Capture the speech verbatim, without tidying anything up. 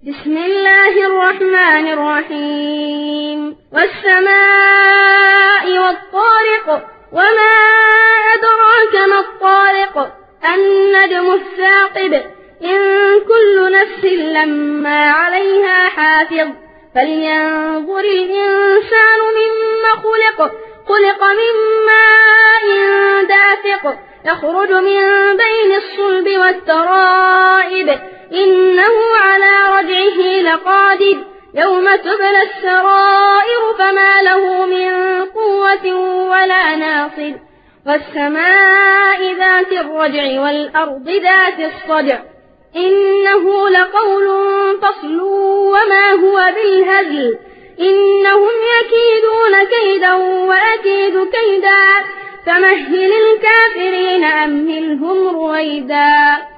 بسم الله الرحمن الرحيم والسماء والطارق وما أدراك ما الطارق النجم الثاقب إن كل نفس لما عليها حافظ فلينظر الإنسان مما خلق خلق من ماء دافق يخرج من بين الصلب والترائب إنه على رجعه لقادر يوم تبلى السرائر فما له من قوة ولا ناصر والسماء ذات الرجع والأرض ذات الصدع إنه لقول فصل وما هو بالهزل إنهم يكيدون كيدا وأكيد كيدا فمهل الكافرين أمهلهم رويدا.